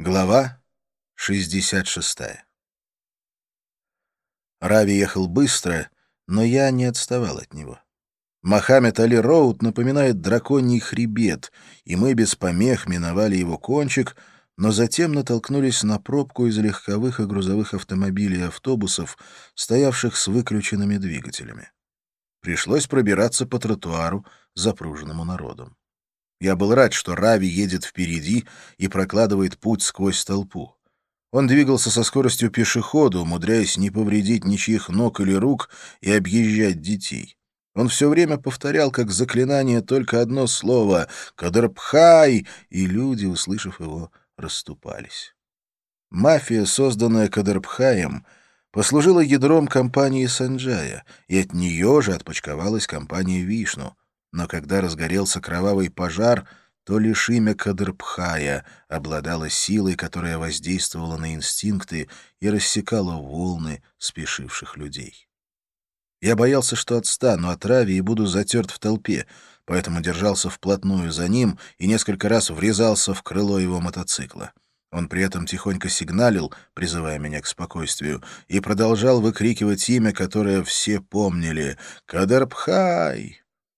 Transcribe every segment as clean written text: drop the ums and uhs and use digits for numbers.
Глава 66. Рави ехал быстро, но я не отставал от него. Мохаммед Али-Роуд напоминает драконий хребет, и мы без помех миновали его кончик, но затем натолкнулись на пробку из легковых и грузовых автомобилей и автобусов, стоявших с выключенными двигателями. Пришлось пробираться по тротуару, запруженному народом. Я был рад, что Рави едет впереди и прокладывает путь сквозь толпу. Он двигался со скоростью пешехода, умудряясь не повредить ничьих ног или рук и объезжать детей. Он все время повторял как заклинание только одно слово «Кадрбхай», и люди, услышав его, расступались. Мафия, созданная Кадрбхаем, послужила ядром компании Санджая, и от нее же отпочковалась компания Вишну. Но когда разгорелся кровавый пожар, то лишь имя Кадрбхая обладало силой, которая воздействовала на инстинкты и рассекала волны спешивших людей. Я боялся, что отстану от Рави и буду затерт в толпе, поэтому держался вплотную за ним и несколько раз врезался в крыло его мотоцикла. Он при этом тихонько сигналил, призывая меня к спокойствию, и продолжал выкрикивать имя, которое все помнили — «Кадрбхай!».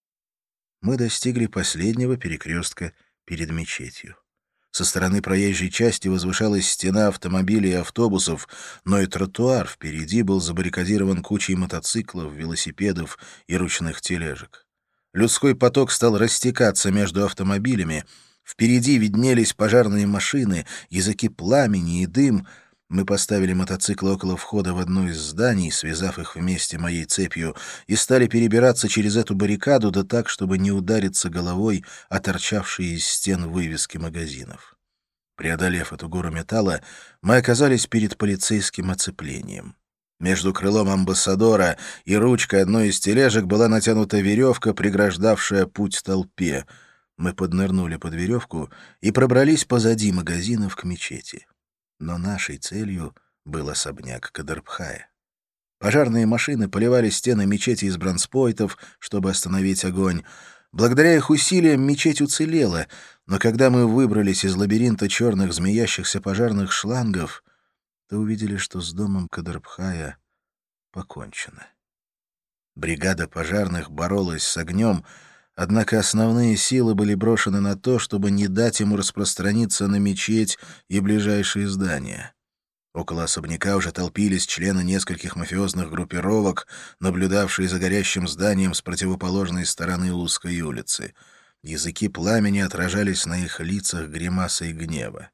Мы достигли последнего перекрестка перед мечетью. Со стороны проезжей части возвышалась стена автомобилей и автобусов, но и тротуар впереди был забаррикадирован кучей мотоциклов, велосипедов и ручных тележек. Людской поток стал растекаться между автомобилями. Впереди виднелись пожарные машины, языки пламени и дым. Мы поставили мотоциклы около входа в одно из зданий, связав их вместе моей цепью, и стали перебираться через эту баррикаду, да так, чтобы не удариться головой о торчавшие из стен вывески магазинов. Преодолев эту гору металла, мы оказались перед полицейским оцеплением. Между крылом амбассадора и ручкой одной из тележек была натянута веревка, преграждавшая путь толпе. Мы поднырнули под веревку и пробрались позади магазинов к мечети. Но нашей целью был особняк Кадрбхая. Пожарные машины поливали стены мечети из бронспойтов, чтобы остановить огонь. Благодаря их усилиям мечеть уцелела, но когда мы выбрались из лабиринта черных змеящихся пожарных шлангов, то увидели, что с домом Кадрбхая покончено. Бригада пожарных боролась с огнем, однако основные силы были брошены на то, чтобы не дать ему распространиться на мечеть и ближайшие здания. Около особняка уже толпились члены нескольких мафиозных группировок, наблюдавшие за горящим зданием с противоположной стороны узкой улицы. Языки пламени отражались на их лицах гримасой гнева.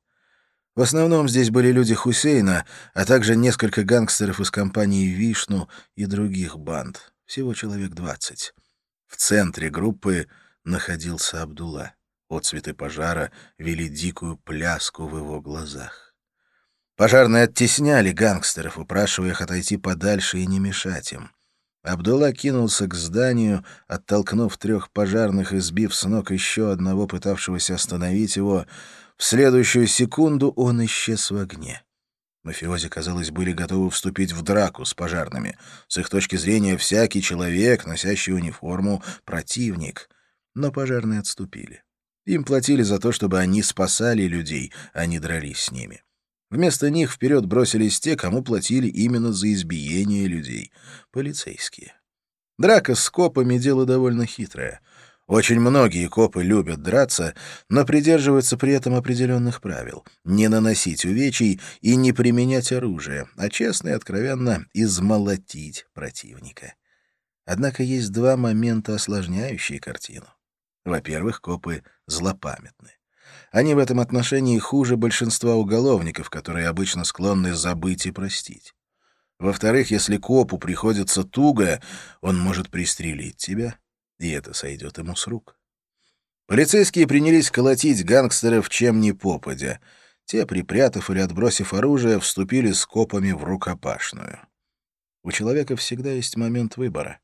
В основном здесь были люди Хусейна, а также несколько гангстеров из компании «Вишну» и других банд. Всего человек 20. В центре группы находился Абдулла. Отцветы пожара вели дикую пляску в его глазах. Пожарные оттесняли гангстеров, упрашивая их отойти подальше и не мешать им. Абдулла кинулся к зданию, оттолкнув 3 пожарных и сбив с ног еще одного, пытавшегося остановить его. В следующую секунду он исчез в огне. Мафиози, казалось, были готовы вступить в драку с пожарными. С их точки зрения, всякий человек, носящий униформу, — противник. Но пожарные отступили. Им платили за то, чтобы они спасали людей, а не дрались с ними. Вместо них вперед бросились те, кому платили именно за избиение людей — полицейские. Драка с копами — дело довольно хитрое. Очень многие копы любят драться, но придерживаются при этом определенных правил — не наносить увечий и не применять оружие, а честно и откровенно измолотить противника. Однако есть 2 момента, осложняющие картину. Во-первых, копы злопамятны. Они в этом отношении хуже большинства уголовников, которые обычно склонны забыть и простить. Во-вторых, если копу приходится туго, он может пристрелить тебя, и это сойдет ему с рук. Полицейские принялись колотить гангстеров чем ни попадя. Те, припрятав или отбросив оружие, вступили с копами в рукопашную. У человека всегда есть момент выбора.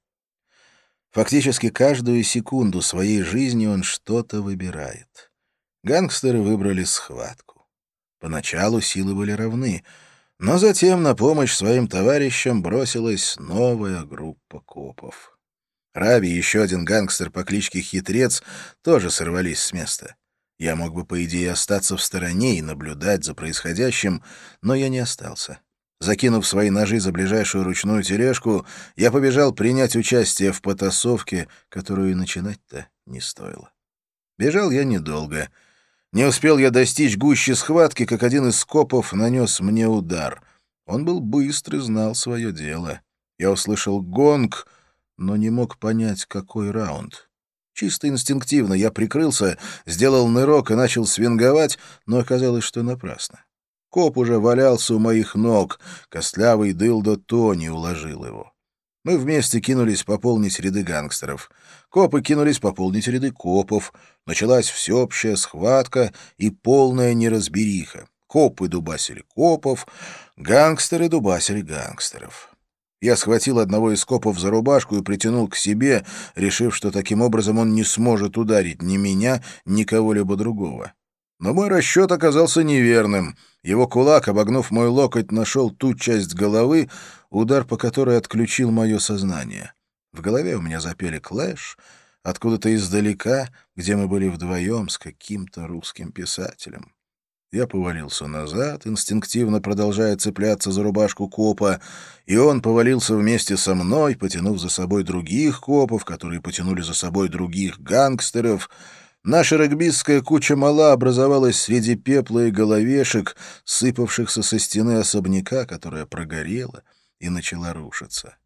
Фактически каждую секунду своей жизни он что-то выбирает. Гангстеры выбрали схватку. Поначалу силы были равны, но затем на помощь своим товарищам бросилась новая группа копов. Рави и еще один гангстер по кличке Хитрец тоже сорвались с места. Я мог бы, по идее, остаться в стороне и наблюдать за происходящим, но я не остался. Закинув свои ножи за ближайшую ручную тележку, я побежал принять участие в потасовке, которую и начинать-то не стоило. Бежал я недолго. Не успел я достичь гущи схватки, как один из копов нанес мне удар. Он был быстр и знал свое дело. Я услышал гонг, но не мог понять, какой раунд. Чисто инстинктивно я прикрылся, сделал нырок и начал свинговать, но оказалось, что напрасно. Коп уже валялся у моих ног, костлявый дылдо Тони уложил его. Мы вместе кинулись пополнить ряды гангстеров. Копы кинулись пополнить ряды копов. Началась всеобщая схватка и полная неразбериха. Копы дубасили копов, гангстеры дубасили гангстеров. Я схватил одного из копов за рубашку и притянул к себе, решив, что таким образом он не сможет ударить ни меня, ни кого-либо другого. Но мой расчет оказался неверным. Его кулак, обогнув мой локоть, нашел ту часть головы, удар по которой отключил мое сознание. В голове у меня запели «Клэш», откуда-то издалека, где мы были вдвоем с каким-то русским писателем. Я повалился назад, инстинктивно продолжая цепляться за рубашку копа, и он повалился вместе со мной, потянув за собой других копов, которые потянули за собой других гангстеров. Наша регбистская куча мала образовалась среди пепла и головешек, сыпавшихся со стены особняка, которая прогорела и начала рушиться.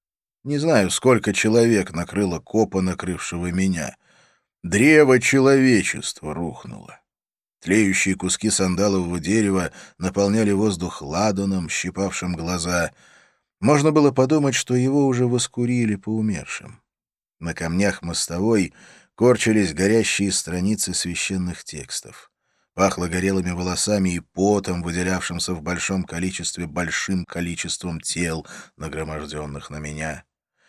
Не знаю, сколько человек накрыло копа, накрывшего меня. Древо человечества рухнуло. Тлеющие куски сандалового дерева наполняли воздух ладаном, щипавшим глаза. Можно было подумать, что его уже воскурили по умершим. На камнях мостовой корчились горящие страницы священных текстов. Пахло горелыми волосами и потом, выделявшимся в большом количестве большим количеством тел, нагроможденных на меня.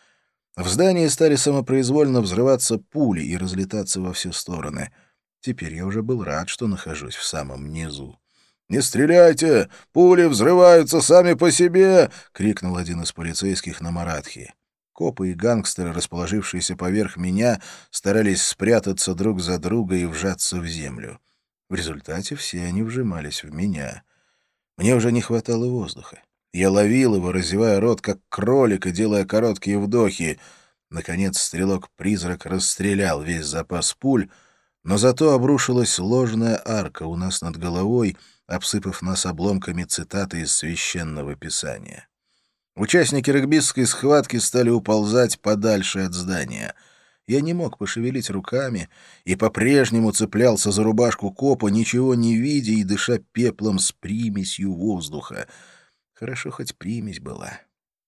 В здании стали самопроизвольно взрываться пули и разлетаться во все стороны. Теперь я уже был рад, что нахожусь в самом низу. «Не стреляйте! Пули взрываются сами по себе!» — крикнул один из полицейских на маратхи. Копы и гангстеры, расположившиеся поверх меня, старались спрятаться друг за друга и вжаться в землю. В результате все они вжимались в меня. Мне уже не хватало воздуха. Я ловил его, разевая рот, как кролик, и делая короткие вдохи. Наконец стрелок-призрак расстрелял весь запас пуль, но зато обрушилась ложная арка у нас над головой, обсыпав нас обломками цитаты из священного писания. Участники регбистской схватки стали уползать подальше от здания. Я не мог пошевелить руками и по-прежнему цеплялся за рубашку копа, ничего не видя и дыша пеплом с примесью воздуха. Хорошо, хоть примесь была.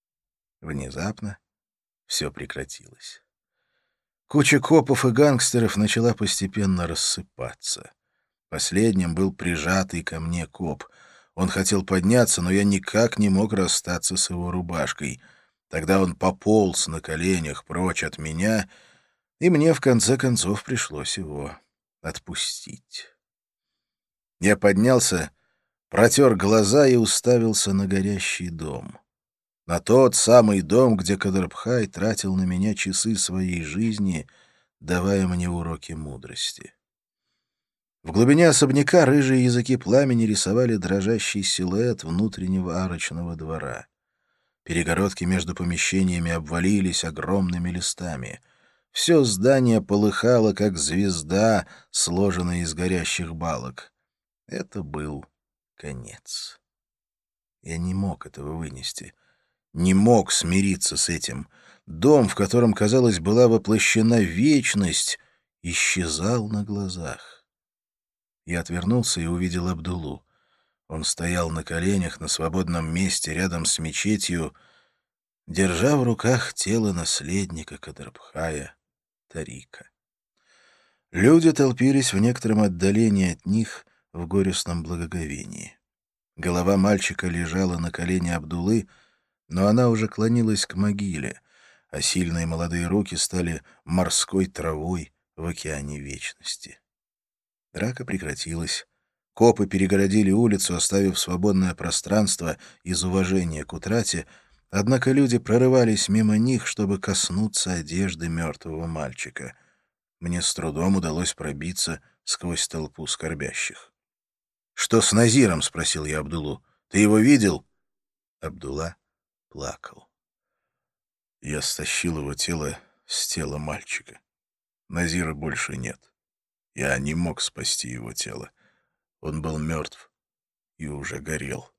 Внезапно все прекратилось. Куча копов и гангстеров начала постепенно рассыпаться. Последним был прижатый ко мне коп. Он хотел подняться, но я никак не мог расстаться с его рубашкой. Тогда он пополз на коленях прочь от меня, и мне в конце концов пришлось его отпустить. Я поднялся, протер глаза и уставился на горящий дом. На тот самый дом, где Кадрбхай тратил на меня часы своей жизни, давая мне уроки мудрости. В глубине особняка рыжие языки пламени рисовали дрожащий силуэт внутреннего арочного двора. Перегородки между помещениями обвалились огромными листами. Все здание полыхало, как звезда, сложенная из горящих балок. Это был конец. Я не мог этого вынести. Не мог смириться с этим. Дом, в котором, казалось, была воплощена вечность, исчезал на глазах. Я отвернулся и увидел Абдуллу. Он стоял на коленях на свободном месте рядом с мечетью, держа в руках тело наследника Кадрбхая Тарика. Люди толпились в некотором отдалении от них в горестном благоговении. Голова мальчика лежала на колене Абдуллы, но она уже клонилась к могиле, а сильные молодые руки стали морской травой в океане вечности. Драка прекратилась. Копы перегородили улицу, оставив свободное пространство из уважения к утрате, однако люди прорывались мимо них, чтобы коснуться одежды мертвого мальчика. Мне с трудом удалось пробиться сквозь толпу скорбящих. «Что с Назиром?» — спросил я Абдуллу. «Ты его видел?» Абдулла плакал. Я стащил его тело с тела мальчика. Назира больше нет. Я не мог спасти его тело. Он был мертв и уже горел.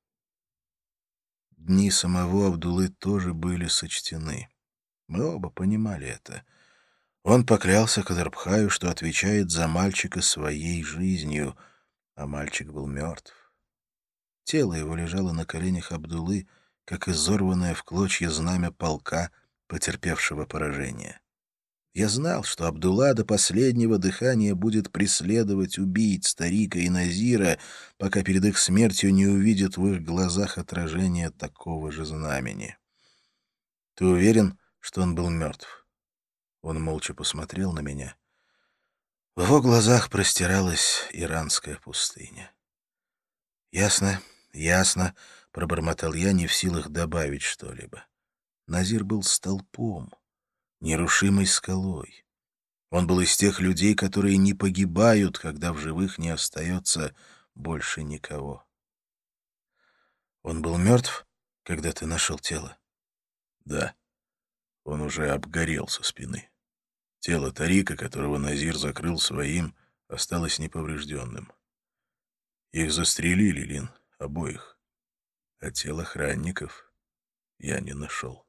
Дни самого Абдуллы тоже были сочтены. Мы оба понимали это. Он поклялся Кадрбхаю, что отвечает за мальчика своей жизнью, а мальчик был мертв. Тело его лежало на коленях Абдуллы, как изорванное в клочья знамя полка, потерпевшего поражение. Я знал, что Абдулла до последнего дыхания будет преследовать убийц старика и Назира, пока перед их смертью не увидит в их глазах отражение такого же знамени. «Ты уверен, что он был мертв?» Он молча посмотрел на меня. В его глазах простиралась иранская пустыня. «Ясно, ясно», — пробормотал я, не в силах добавить что-либо. Назир был столпом, нерушимой скалой. Он был из тех людей, которые не погибают, когда в живых не остается больше никого. «Он был мертв, когда ты нашел тело?» «Да, он уже обгорел со спины. Тело Тарика, которого Назир закрыл своим, осталось неповрежденным. Их застрелили, Лин, обоих. А тело охранников я не нашел».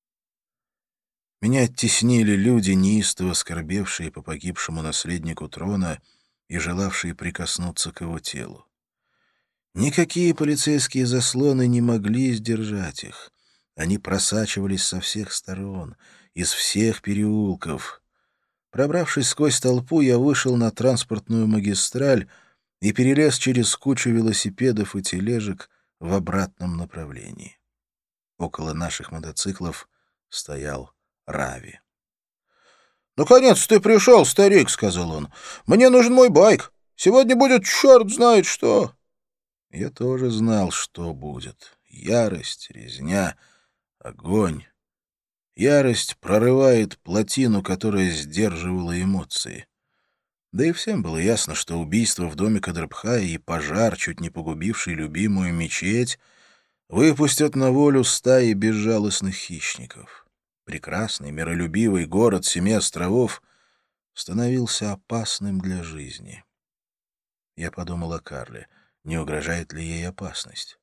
Меня оттеснили люди, неистово скорбевшие по погибшему наследнику трона и желавшие прикоснуться к его телу. Никакие полицейские заслоны не могли сдержать их. Они просачивались со всех сторон, из всех переулков. Пробравшись сквозь толпу, я вышел на транспортную магистраль и перелез через кучу велосипедов и тележек в обратном направлении. Около наших мотоциклов стоял Рави. «Наконец ты пришел, старик», — сказал он. «Мне нужен мой байк. Сегодня будет черт знает что». Я тоже знал, что будет. Ярость, резня, огонь. Ярость прорывает плотину, которая сдерживала эмоции. Да и всем было ясно, что убийство в доме Кадрбхая и пожар, чуть не погубивший любимую мечеть, выпустят на волю стаи безжалостных хищников. Прекрасный, миролюбивый город Семи островов становился опасным для жизни. Я подумал о Карле. Не угрожает ли ей опасность?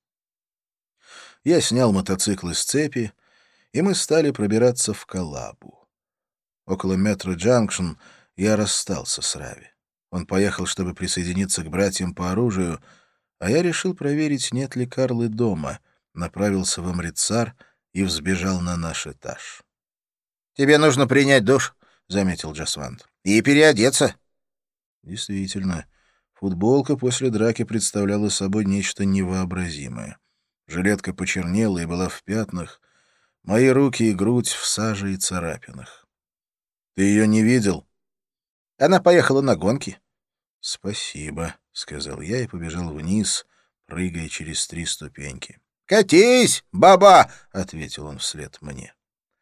Я снял мотоцикл с цепи, и мы стали пробираться в Коллабу. Около метро Джанкшн я расстался с Рави. Он поехал, чтобы присоединиться к братьям по оружию, а я решил проверить, нет ли Карлы дома, направился в Амритсар и взбежал на наш этаж. «Тебе нужно принять душ», — заметил Джасвант, — «и переодеться». Действительно, футболка после драки представляла собой нечто невообразимое. Жилетка почернела и была в пятнах, мои руки и грудь в саже и царапинах. «Ты ее не видел?» «Она поехала на гонки». «Спасибо», — сказал я и побежал вниз, прыгая через 3 ступеньки. «Катись, баба!» — ответил он вслед мне.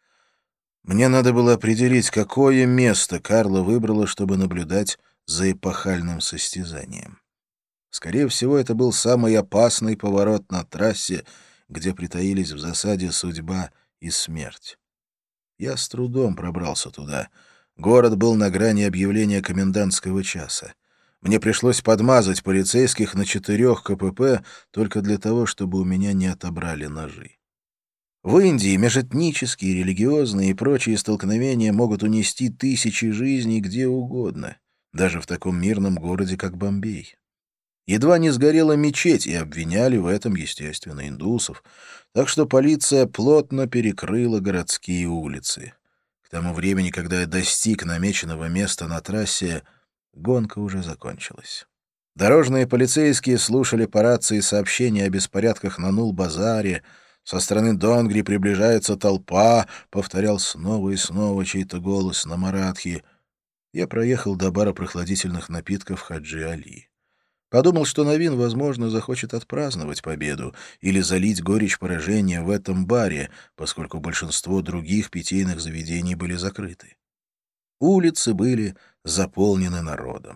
Мне надо было определить, какое место Карла выбрала, чтобы наблюдать за эпохальным состязанием. Скорее всего, это был самый опасный поворот на трассе, где притаились в засаде судьба и смерть. Я с трудом пробрался туда. Город был на грани объявления комендантского часа. Мне пришлось подмазать полицейских на 4 КПП только для того, чтобы у меня не отобрали ножи. В Индии межэтнические, религиозные и прочие столкновения могут унести тысячи жизней где угодно, даже в таком мирном городе, как Бомбей. Едва не сгорела мечеть, и обвиняли в этом, естественно, индусов, так что полиция плотно перекрыла городские улицы. К тому времени, когда я достиг намеченного места на трассе, гонка уже закончилась. Дорожные полицейские слушали по рации сообщения о беспорядках на Нул-базаре. «Со стороны Донгри приближается толпа», — повторял снова и снова чей-то голос на маратхи. Я проехал до бара прохладительных напитков Хаджи Али. Подумал, что Навин, возможно, захочет отпраздновать победу или залить горечь поражения в этом баре, поскольку большинство других питейных заведений были закрыты. Улицы были заполнены народом.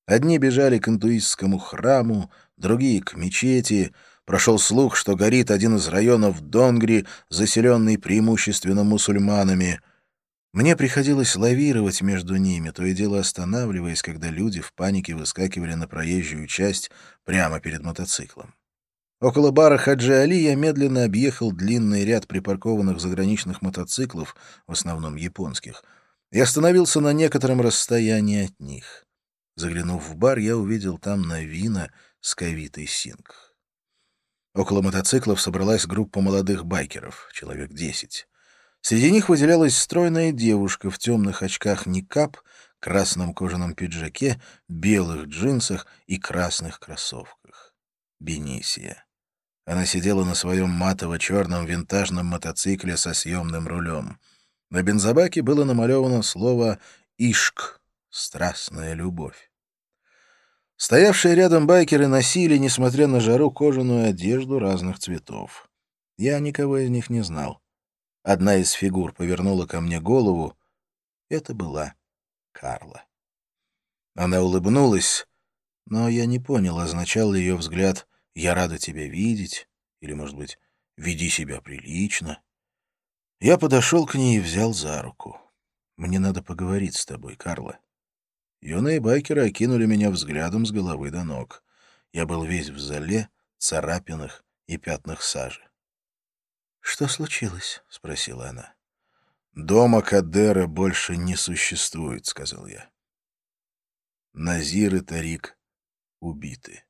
Одни бежали к индуистскому храму, другие — к мечети. Прошел слух, что горит один из районов Донгри, заселенный преимущественно мусульманами. Мне приходилось лавировать между ними, то и дело останавливаясь, когда люди в панике выскакивали на проезжую часть прямо перед мотоциклом. Около бара Хаджи Али я медленно объехал длинный ряд припаркованных заграничных мотоциклов, в основном японских, и остановился на некотором расстоянии от них. Заглянув в бар, я увидел там Навина с Кавитой Сингх. Около мотоциклов собралась группа молодых байкеров, человек 10. Среди них выделялась стройная девушка в темных очках никап, красном кожаном пиджаке, белых джинсах и красных кроссовках. Бенисия. Она сидела на своем матово-черном винтажном мотоцикле со съемным рулем. На бензобаке было намалевано слово «Ишк» — «страстная любовь». Стоявшие рядом байкеры носили, несмотря на жару, кожаную одежду разных цветов. Я никого из них не знал. Одна из фигур повернула ко мне голову. Это была Карла. Она улыбнулась, но я не понял, означал ли ее взгляд «я рада тебя видеть» или, может быть, «веди себя прилично». Я подошел к ней и взял за руку. «Мне надо поговорить с тобой, Карла». Юные байкеры окинули меня взглядом с головы до ног. Я был весь в золе, царапинах и пятнах сажи. «Что случилось?» — спросила она. «Дома Кадера больше не существует», — сказал я. Назир и Тарик убиты.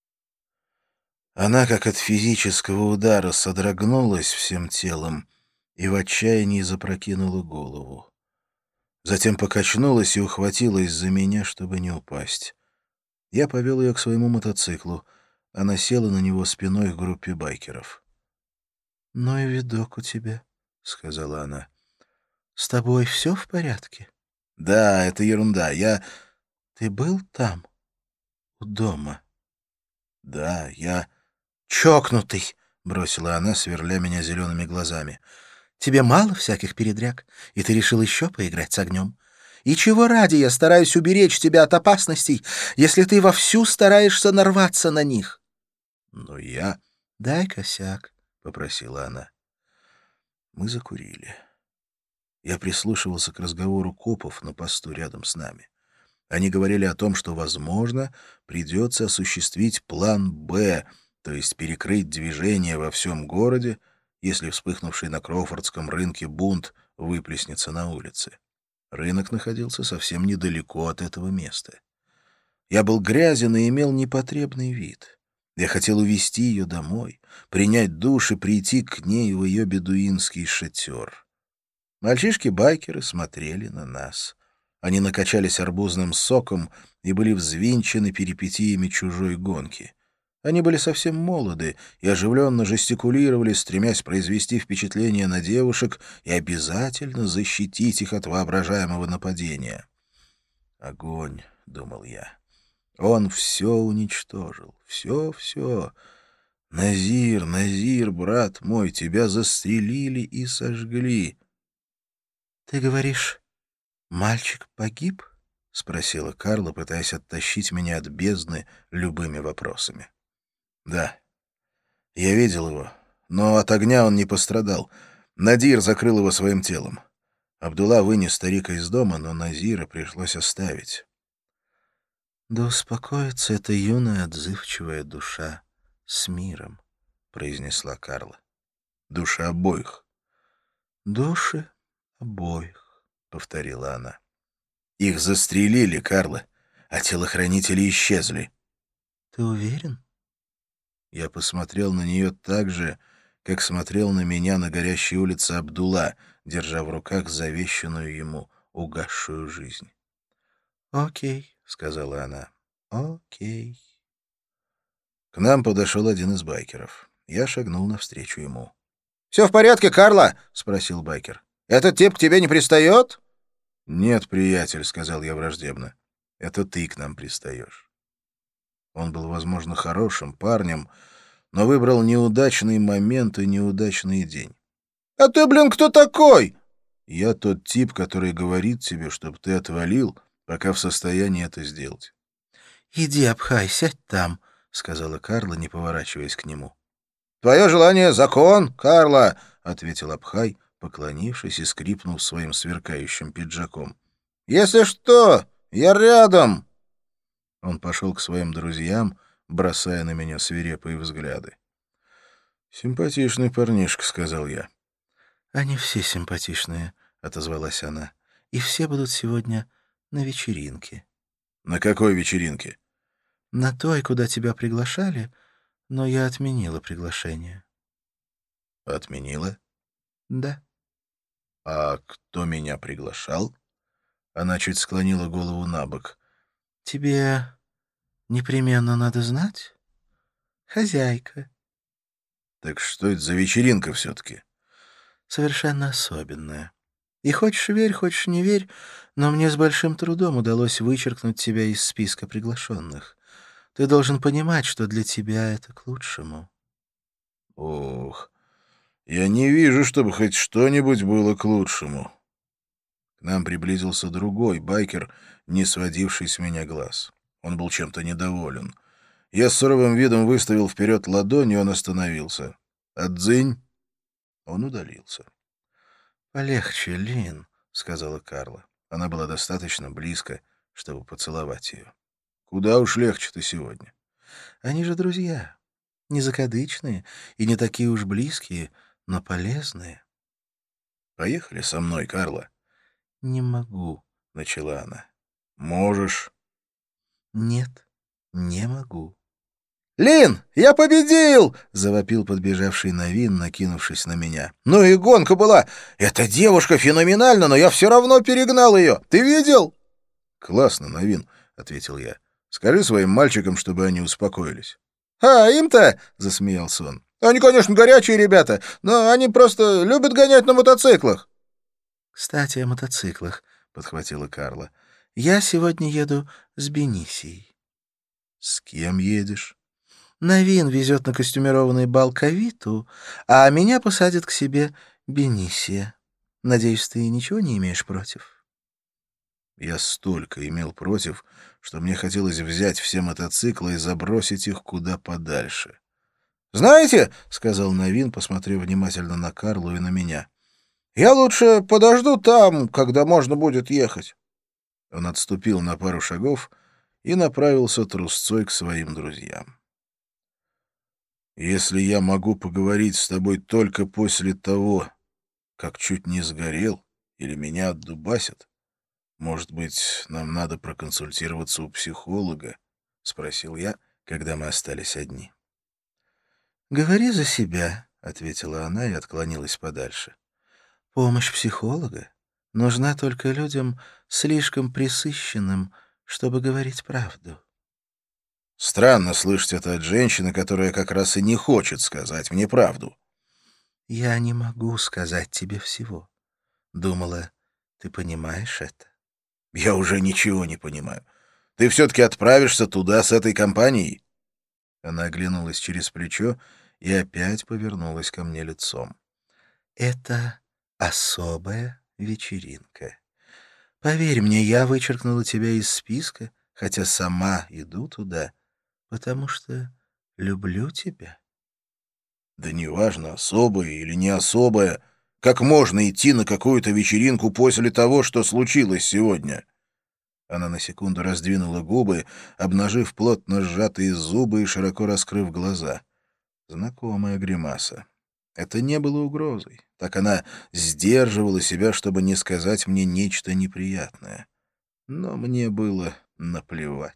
Она, как от физического удара, содрогнулась всем телом и в отчаянии запрокинула голову. Затем покачнулась и ухватилась за меня, чтобы не упасть. Я повел ее к своему мотоциклу. Она села на него спиной к группе байкеров. «Ну и видок у тебя», — сказала она. «С тобой все в порядке?» «Да, это ерунда. Ты был там, у дома?» «Да, я...» «Чокнутый!» — бросила она, сверля меня зелеными глазами. «Тебе мало всяких передряг, и ты решил еще поиграть с огнем? И чего ради я стараюсь уберечь тебя от опасностей, если ты вовсю стараешься нарваться на них?» «Но я...» «Дай косяк», — попросила она. Мы закурили. Я прислушивался к разговору копов на посту рядом с нами. Они говорили о том, что, возможно, придется осуществить план «Б», то есть перекрыть движение во всем городе, если вспыхнувший на Кроуфордском рынке бунт выплеснется на улице. Рынок находился совсем недалеко от этого места. Я был грязен и имел непотребный вид. Я хотел увезти ее домой, принять душ и прийти к ней в ее бедуинский шатер. Мальчишки-байкеры смотрели на нас. Они накачались арбузным соком и были взвинчены перипетиями чужой гонки. Они были совсем молоды и оживленно жестикулировали, стремясь произвести впечатление на девушек и обязательно защитить их от воображаемого нападения. «Огонь», — думал я. «Он все уничтожил. Все. Назир, Назир, брат мой, тебя застрелили и сожгли». «Ты говоришь, мальчик погиб?» — спросила Карла, пытаясь оттащить меня от бездны любыми вопросами. «Да. Я видел его, но от огня он не пострадал. Надир закрыл его своим телом. Абдулла вынес старика из дома, но Назира пришлось оставить». «Да успокоится эта юная отзывчивая душа с миром», — произнесла Карла. «Душа обоих». «Души обоих», — повторила она. «Их застрелили, Карла, а телохранители исчезли». «Ты уверен?» Я посмотрел на нее так же, как смотрел на меня на горящей улице Абдулла, держа в руках завещанную ему угасшую жизнь. «Окей», — сказала она, — «окей». К нам подошел один из байкеров. Я шагнул навстречу ему. «Все в порядке, Карла?» — спросил байкер. «Этот тип к тебе не пристает?» «Нет, приятель», — сказал я враждебно. «Это ты к нам пристаешь». Он был, возможно, хорошим парнем, но выбрал неудачный момент и неудачный день. «А ты, блин, кто такой?» «Я тот тип, который говорит тебе, чтобы ты отвалил, пока в состоянии это сделать. «Иди, Абхай, сядь там», — сказала Карла, не поворачиваясь к нему. «Твое желание — закон, Карла», — ответил Абхай, поклонившись и скрипнув своим сверкающим пиджаком. «Если что, я рядом». Он пошел к своим друзьям, бросая на меня свирепые взгляды. «Симпатичный парнишка», — сказал я. «Они все симпатичные», — отозвалась она. «И все будут сегодня на вечеринке». «На какой вечеринке?» «На той, куда тебя приглашали, но я отменила приглашение». «Отменила?» «Да». «А кто меня приглашал?» Она чуть склонила голову на бок. «Тебе непременно надо знать? Хозяйка». «Так что это за вечеринка все-таки?» «Совершенно особенная. И хочешь верь, хочешь не верь, но мне с большим трудом удалось вычеркнуть тебя из списка приглашенных. Ты должен понимать, что для тебя это к лучшему». «Ох, я не вижу, чтобы хоть что-нибудь было к лучшему». К нам приблизился другой байкер, не сводивший с меня глаз. Он был чем-то недоволен. Я с суровым видом выставил вперед ладонь, и он остановился. «Отзынь!» Он удалился. «Полегче, Лин», — сказала Карла. Она была достаточно близко, чтобы поцеловать ее. «Куда уж легче-то сегодня? Они же друзья, не закадычные и не такие уж близкие, но полезные». «Поехали со мной, Карла». «Не могу», — начала она. «Можешь». «Нет, не могу». «Лин, я победил!» — завопил подбежавший Новин, накинувшись на меня. «Ну и гонка была! Эта девушка феноменальна, но я все равно перегнал ее! Ты видел?» «Классно, Новин», — ответил я. «Скажи своим мальчикам, чтобы они успокоились». «А, им-то?» — засмеялся он. «Они, конечно, горячие ребята, но они просто любят гонять на мотоциклах». «Кстати, о мотоциклах», — подхватила Карла. «Я сегодня еду с Бенисией». «С кем едешь?» «Новин везет на костюмированный бал Кавиту, а меня посадят к себе Бенисия. Надеюсь, ты ничего не имеешь против?» Я столько имел против, что мне хотелось взять все мотоциклы и забросить их куда подальше. «Знаете», — сказал Новин, посмотрев внимательно на Карлу и на меня, — «я лучше подожду там, когда можно будет ехать». Он отступил на пару шагов и направился трусцой к своим друзьям. «Если я могу поговорить с тобой только после того, как чуть не сгорел или меня отдубасят, может быть, нам надо проконсультироваться у психолога?» — спросил я, когда мы остались одни. «Говори за себя», — ответила она и отклонилась подальше. «Помощь психолога нужна только людям слишком пресыщенным, чтобы говорить правду». Странно слышать это от женщины, которая как раз и не хочет сказать мне правду. «Я не могу сказать тебе всего. Думала, ты понимаешь это?» «Я уже ничего не понимаю. Ты все-таки отправишься туда с этой компанией?» Она оглянулась через плечо и опять повернулась ко мне лицом. «Это особая вечеринка. Поверь мне, я вычеркнула тебя из списка, хотя сама иду туда, потому что люблю тебя». «Да неважно, особая или не особая. Как можно идти на какую-то вечеринку после того, что случилось сегодня?» Она на секунду раздвинула губы, обнажив плотно сжатые зубы и широко раскрыв глаза. Знакомая гримаса. Это не было угрозой. Так она сдерживала себя, чтобы не сказать мне нечто неприятное. Но мне было наплевать.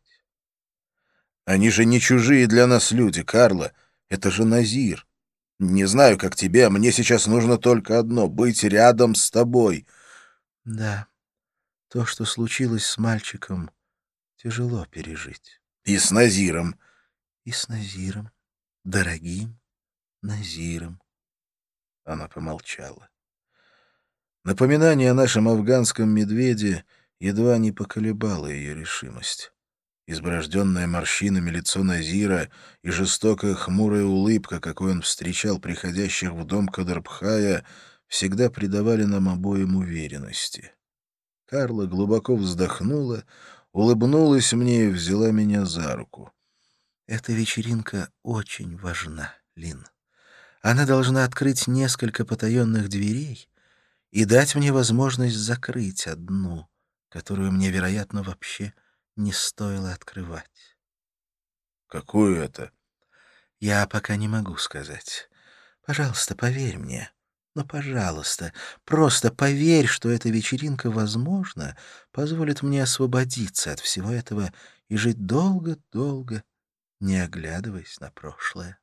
«Они же не чужие для нас люди, Карла. Это же Назир. Не знаю, как тебе, а мне сейчас нужно только одно — быть рядом с тобой». «Да, то, что случилось с мальчиком, тяжело пережить». «И с Назиром». «И с Назиром. Дорогим Назиром». Она помолчала. Напоминание о нашем афганском медведе едва не поколебало ее решимость. Изборожденное морщинами лицо Назира и жестокая хмурая улыбка, какой он встречал приходящих в дом Кадрбхая, всегда придавали нам обоим уверенности. Карла глубоко вздохнула, улыбнулась мне и взяла меня за руку. «Эта вечеринка очень важна, Лин. Она должна открыть несколько потаенных дверей и дать мне возможность закрыть одну, которую мне, вероятно, вообще не стоило открывать. Какую это? Я пока не могу сказать. Пожалуйста, поверь мне. Но, пожалуйста, просто поверь, что эта вечеринка, возможно, позволит мне освободиться от всего этого и жить долго-долго, не оглядываясь на прошлое.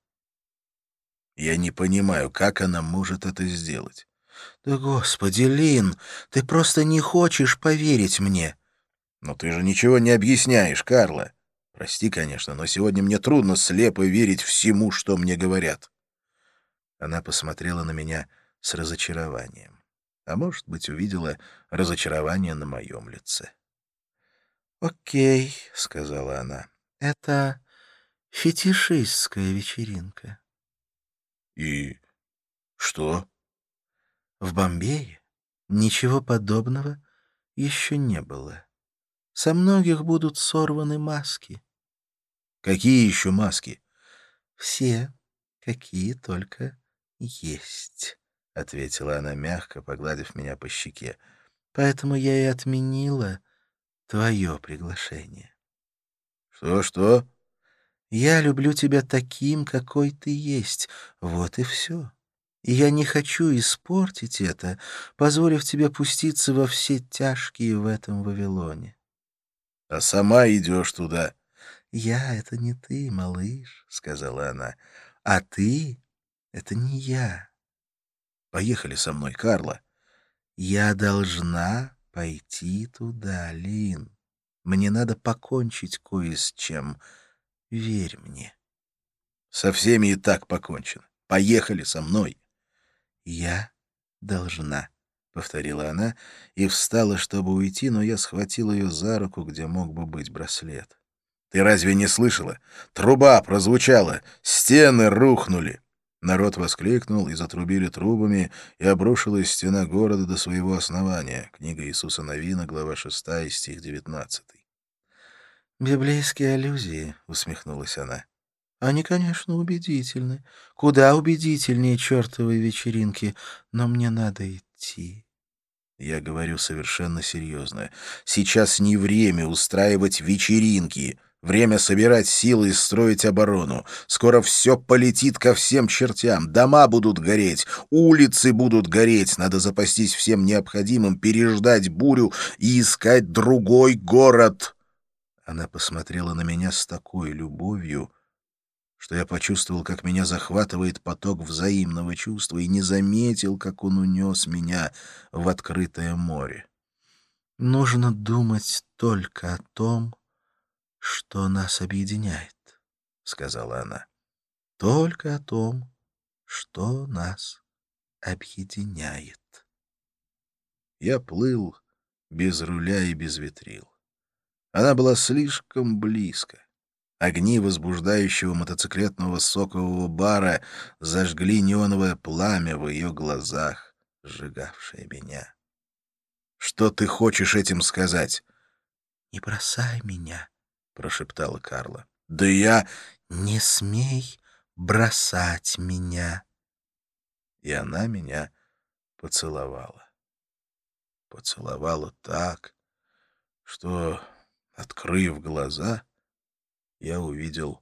Я не понимаю, как она может это сделать. Да, Господи, Лин, ты просто не хочешь поверить мне. Но ты же ничего не объясняешь, Карла. Прости, конечно, но сегодня мне трудно слепо верить всему, что мне говорят. Она посмотрела на меня с разочарованием. А может быть, увидела разочарование на моем лице. «Окей», — сказала она, — «это фетишистская вечеринка». И что? В Бомбее ничего подобного еще не было. Со многих будут сорваны маски. Какие еще маски? Все, какие только есть, — ответила она мягко, погладив меня по щеке. Поэтому я и отменила твое приглашение. Что? Я люблю тебя таким, какой ты есть. Вот и все. И я не хочу испортить это, позволив тебе пуститься во все тяжкие в этом Вавилоне. А сама идешь туда. «Я — это не ты, малыш», — сказала она, — «а ты — это не я. Поехали со мной, Карла. Я должна пойти туда, Лин. Мне надо покончить кое с чем. Верь мне». Со всеми и так покончено. Поехали со мной. «Я должна», — повторила она и встала, чтобы уйти, но я схватил ее за руку, где мог бы быть браслет. «Ты разве не слышала? Труба прозвучала, стены рухнули!» Народ воскликнул, и затрубили трубами, и обрушилась стена города до своего основания. Книга Иисуса Новина, глава 6, стих 19. «Библейские аллюзии», — усмехнулась она. «Они, конечно, убедительны. Куда убедительнее чертовой вечеринки. Но мне надо идти». Я говорю совершенно серьезно. Сейчас не время устраивать вечеринки. Время собирать силы и строить оборону. Скоро все полетит ко всем чертям. Дома будут гореть, улицы будут гореть. Надо запастись всем необходимым, переждать бурю и искать другой город. Она посмотрела на меня с такой любовью, что я почувствовал, как меня захватывает поток взаимного чувства, и не заметил, как он унес меня в открытое море. «Нужно думать только о том, что нас объединяет», — сказала она. «Только о том, что нас объединяет». Я плыл без руля и без ветрил. Она была слишком близко. Огни возбуждающего мотоциклетного сокового бара зажгли неоновое пламя в ее глазах, сжигавшее меня. «Что ты хочешь этим сказать?» «Не бросай меня», — прошептала Карла. «Да я...» «Не смей бросать меня». И она меня поцеловала. Поцеловала так, что, открыв глаза, я увидел,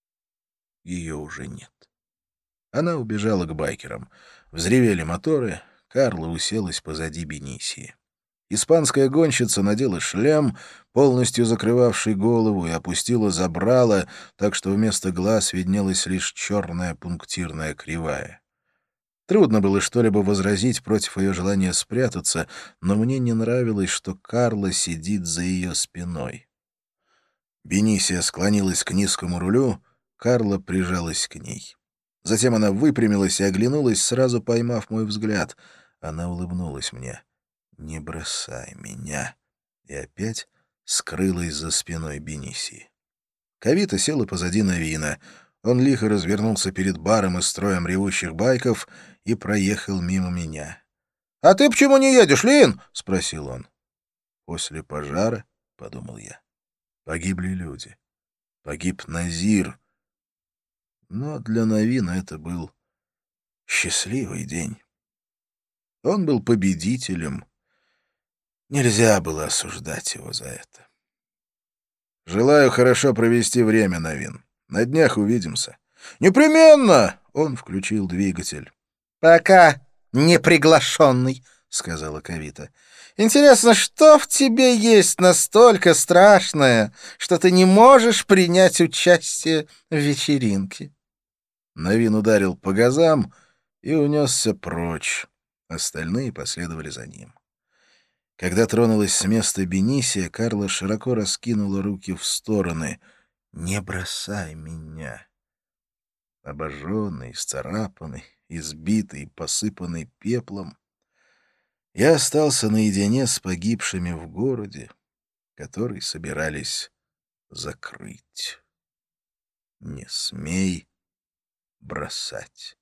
ее уже нет. Она убежала к байкерам. Взревели моторы, Карла уселась позади Бенисии. Испанская гонщица надела шлем, полностью закрывавший голову, и опустила забрало, так что вместо глаз виднелась лишь черная пунктирная кривая. Трудно было что-либо возразить против ее желания спрятаться, но мне не нравилось, что Карла сидит за ее спиной. Бенисия склонилась к низкому рулю, Карла прижалась к ней. Затем она выпрямилась и оглянулась, сразу поймав мой взгляд. Она улыбнулась мне. «Не бросай меня!» И опять скрылась за спиной Бенисии. Кавита села позади Новина. Он лихо развернулся перед баром и строем ревущих байков и проехал мимо меня. «А ты почему не едешь, Лин?» — спросил он. «После пожара», — подумал я. Погибли люди. Погиб Назир. Но для Навина это был счастливый день. Он был победителем. Нельзя было осуждать его за это. «Желаю хорошо провести время, Навин. На днях увидимся». «Непременно!» — он включил двигатель. «Пока неприглашенный», — сказала Кавита. «Интересно, что в тебе есть настолько страшное, что ты не можешь принять участие в вечеринке?» Навин ударил по газам и унесся прочь. Остальные последовали за ним. Когда тронулась с места Бенисия, Карла широко раскинула руки в стороны. «Не бросай меня!» Обожженный, исцарапанный, избитый, посыпанный пеплом, я остался наедине с погибшими в городе, который собирались закрыть. Не смей бросать